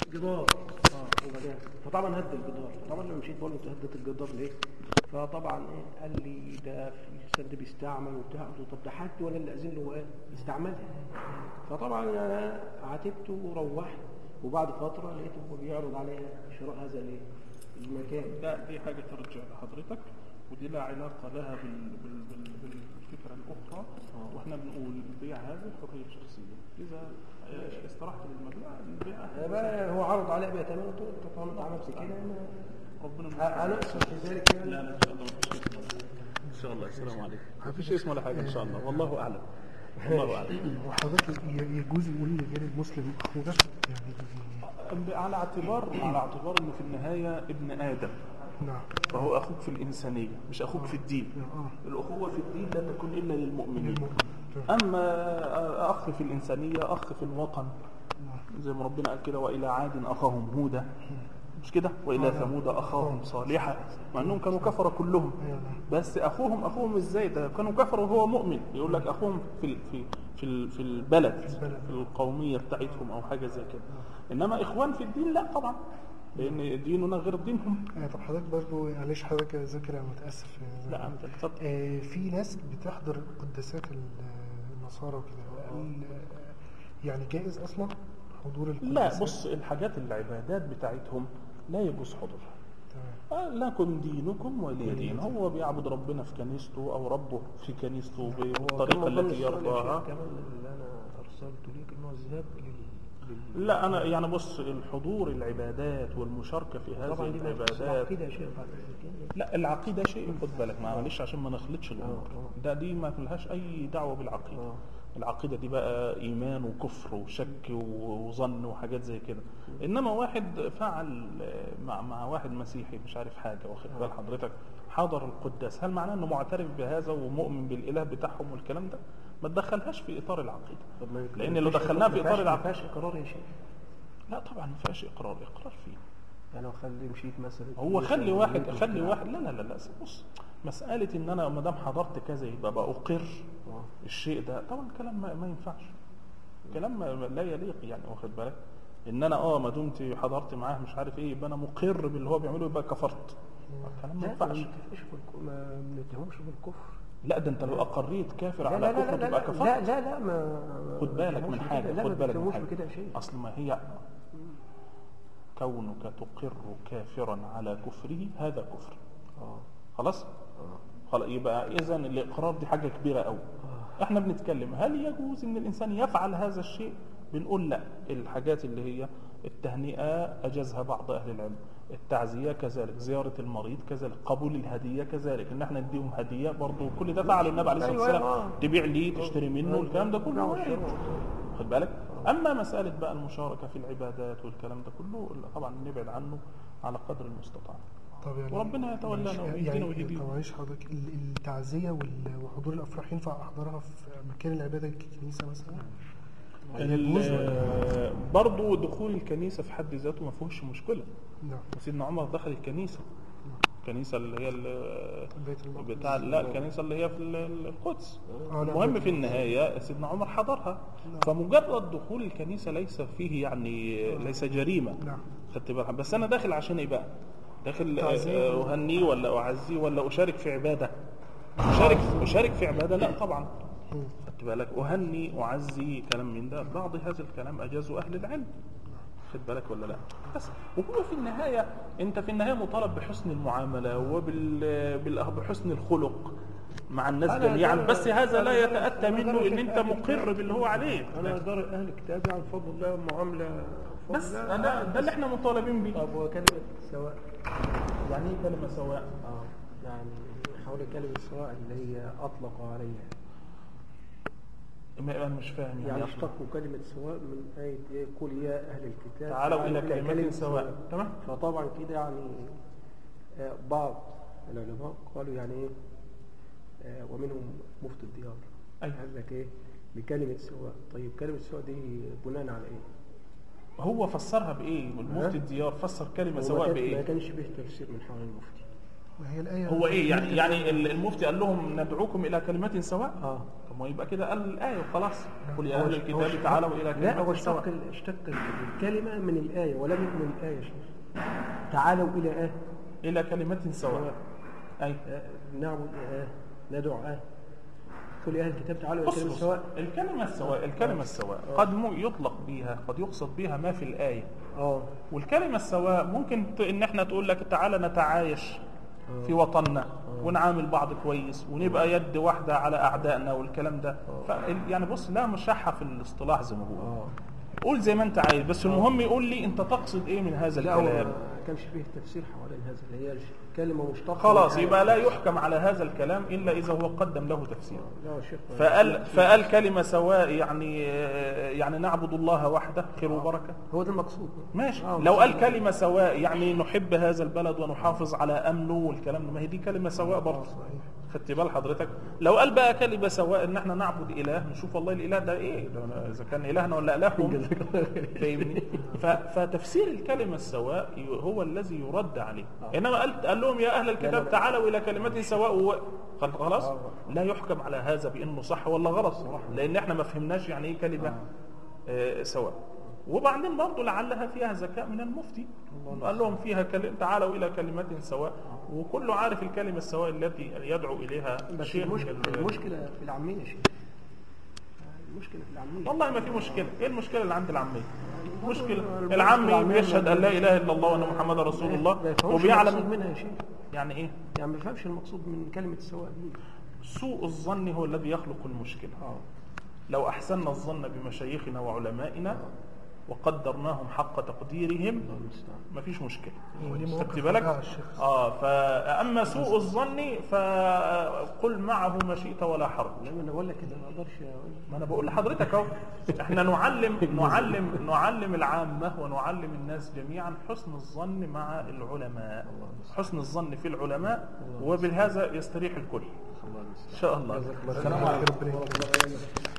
جدار وبعدين فطبعا هد الجدار. طبعا لما مشيت بقول له انت هدت الجدار ليه؟ فطبعا ايه قال لي ده في سد بيستعمل وبتاع. قلت له طب ده حاجتي ولا اللي اذن له ايه يستعملها؟ فطبعا انا عاتبته وروحت. وبعد فتره لقيته هو بيعرض عليا شراء هذا الايه المكان. لا دي حاجه ترجع لحضرتك، ودي لا علاقه لها بالفكره الاخرى. واحنا بنقول البيع هذا حريه شخصيه، اذا استرحت للمبيع البيع بقى هو عرض عليا بيع تمام. قلت له انت طالما عملت كده ربنا هنقصد في ذلك يعني. لا ان شاء الله ان شاء الله. السلام عليكم. ما فيش اسم ولا حاجه ان شاء الله، والله اعلم. الله اعلم. وحضرتك يجوز يقول لغير المسلم اخوك يعني على اعتبار انه في النهايه ابن ادم. نعم. فهو اخوك في الانسانيه مش اخوك في الدين. الاخوه في الدين لا تكون الا للمؤمنين. اما اخ في الانسانيه اخ في الوطن، زي ما ربنا قال كده والى عاد اخاهم هودا، مش كده؟ والى ثمود اخاهم صالحا، مع انهم كانوا كفره كلهم. بس اخوهم ازاي؟ ده كانوا كفره وهو مؤمن. يقول لك اخوهم في البلد، في القوميه بتاعتهم او حاجه زي كده. انما اخوان في الدين لا طبعا، لان ديننا غير دينهم. طب حضرتك برضه معلش حضرتك ذاكر انا متاسف. لا انت اتفضل. في ناس بتحضر قداسات النصارى وكده، يعني جائز اصلا حضور القداسات؟ لا بص، الحاجات العبادات بتاعتهم لا يجوز حضورها. لكم دينكم ولي دين. هو بيعبد ربنا في كنيسته او ربه في كنيسته بالطريقه التي يرضاها. كمان اللي انا ارسلته ليك انه الذهاب لا انا يعني بص، الحضور العبادات والمشاركه في هذه العبادات. العقيده شيء. لا العقيده شيء، خد بالك معلش عشان ما نخلطش الامور. دي ما لهاش اي دعوه بالعقيده. العقيده دي بقى ايمان وكفر وشك وظن وحاجات زي كده. انما واحد فعل مع واحد مسيحي مش عارف حاجه، واخد بال حضرتك، حضر القداس، هل معناه انه معترف بهذا ومؤمن بالاله بتاعهم والكلام ده؟ ما تدخلهاش في اطار العقيده، لان لو دخلناها في اطار العقيده ما فيهاش اقرار يا شيخ. لا طبعا ما فيهاش اقرار فيه. يعني لو خلي مشيت مثلا هو خلي واحد لا بص، مساله ان انا ما دام حضرت كذا يبقى بأقر الشيء ده، طبعا كلام ما ينفعش، كلام لا يليق يعني، واخد بالك. ان انا ما دمت حضرت معاه مش عارف ايه يبقى انا مقر باللي هو بيعمله يبقى كفرت. الكلام ما ينفعش. ما بنتهمش بالكفر. لا ده انت لو اقريت كافر على كفر تبقى كفرت. لا ما خد بالك من حاجه، خد بالك من حاجه. شيء. اصل ما هي كونك تقر كافرا على كفره هذا كفر. خلاص يبقى اذا الاقرار دي حاجه كبيره قوي. احنا بنتكلم هل يجوز ان الانسان يفعل هذا الشيء؟ بنقول لا. الحاجات اللي هي التهنئه اجازها بعض اهل العلم، التعزيه كذلك، زياره المريض كذلك، قبول الهديه كذلك، ان احنا نديهم هديه برضه، كل ده فعل النبي عليه الصلاه والسلام. تبيع لي تشتري منه، الكلام ده كله وارد، خد بالك. اما مساله بقى المشاركه في العبادات والكلام ده كله طبعا نبعد عنه على قدر المستطاع. طب يعني وربنا يتولانا ويهدينا ويهدينا. طب معلش حضرتك، التعزيه وحضور الافراح ينفع احضرها في مكان العباده الكنيسه مثلا؟ برضو دخول الكنيسة في حد ذاته ما فيهوش مشكلة. نعم. سيدنا عمر دخل الكنيسة. الكنيسة اللي هي بتاع الكنيسة اللي هي في القدس. المهم في النهاية سيدنا عمر حضرها. فمجرد دخول الكنيسة ليس فيه يعني ليس جريمة. خدت بالك؟ بس أنا داخل عشان إيه بقى؟ داخل أهنيه ولا أعزيه ولا أشارك في عبادة؟ أشارك في عبادة؟ لا طبعا. خدت بالك؟ أهني أعزي كلام من ده، بعض هذا الكلام أجازه أهل العلم. خد بالك ولا لا؟ بس وهو في النهاية أنت في النهاية مطالب بحسن المعاملة وبحسن الخلق مع الناس جميعا، بس هذا لا يتأتى منه ان انت مقر باللي هو عليه. انا دار اهل الكتاب عن فضل الله ومعامله بس ده اللي احنا مطالبين بيه. طب وكلمه سواء يعني ايه كلمه سواء؟ يعني حول كلمه سواء اللي هي اطلق عليها، انا مش فاهم يعني اشتقوا كلمه سواء من ايه قل يا اهل الكتاب تعالوا الى كلمه سواء. تمام. فطبعا كده يعني بعض العلماء قالوا يعني ايه ومنهم مفتي الديار قال لك ايه بكلمه سواء. طيب كلمه سواء دي بناء على ايه؟ هو فسرها بايه؟ المفتي الديار فسر كلمه سواء بايه؟ ما كانش به تفسير من حول المفتي. ما هي الايه هو ايه يعني المفتي قال لهم ندعوكم الى كلمه سواء. طب ما يبقى كده قال الآية وخلاص. قل يا أهل الكتاب تعالوا إلى كلمة لا، هو سواء. اشتق الكلمة من الآية ولم يكن من الآية شيء. تعالوا إلى إلى كلمة سواء. أي نعبد ندعو قل يا أهل الكتاب تعالوا إلى كلمة بص، سواء. الكلمة السواء قد يطلق بها، قد يقصد بها ما في الآية. والكلمة السواء ممكن إن احنا تقول لك تعالى نتعايش في وطننا ونعامل بعض كويس ونبقى يد واحدة على أعدائنا والكلام ده. يعني بص، لا مشحة في الاصطلاح زي ما بقول. قول زي ما انت عايز، بس المهم يقول لي انت تقصد ايه من هذا الكلام. ما كانش فيه تفسير حوالين هذا، اللي هي كلمة مشتقة. خلاص، يبقى لا يحكم على هذا الكلام إلا إذا هو قدم له تفسير. فقال كلمة سواء يعني نعبد الله وحده خير وبركة، هو ده المقصود. ماشي. لو قال كلمة سواء يعني نحب هذا البلد ونحافظ على أمنه والكلام ده، ما هي دي كلمة سواء برضه. خدت بال حضرتك؟ لو قال بقى كلمة سواء ان احنا نعبد اله، نشوف والله الاله ده ايه، اذا كان الهنا ولا الههم. فاهمني؟ فتفسير الكلمة السواء هو الذي يرد عليه. انما قال لهم يا اهل الكتاب تعالوا الى كلمة سواء، خلاص لا يحكم على هذا بانه صح ولا غلط، لان احنا ما فهمناش يعني ايه كلمة سواء. وبعدين برضه لعلها فيها ذكاء من المفتي، قال لهم فيها تعالوا إلى كلمة سواء، وكله عارف الكلمة السواء التي يدعو إليها. بس المشكلة في العامية يا شيخ. المشكلة في العامية. والله ما في مشكلة. ايه المشكلة اللي عند العامية؟ مشكلة العامي بيشهد أن لا إله إلا الله وأن محمد رسول الله وبيعلم منها يا شيخ. يعني إيه؟ يعني ما بيفهمش المقصود من كلمة السواء دي. سوء الظن هو الذي يخلق المشكلة. لو أحسننا الظن بمشايخنا وعلمائنا وقدرناهم حق تقديرهم ما فيش مشكلة. خدت بالك؟ فأما سوء الظن فقل معه ما شئت ولا حرج. لما انا بقول لك كده ما اقدرش ما انا بقول لحضرتك اهو. احنا نعلم العامة ونعلم الناس جميعا حسن الظن مع العلماء، حسن الظن في العلماء، وبهذا يستريح الكل ان شاء الله. السلام عليكم.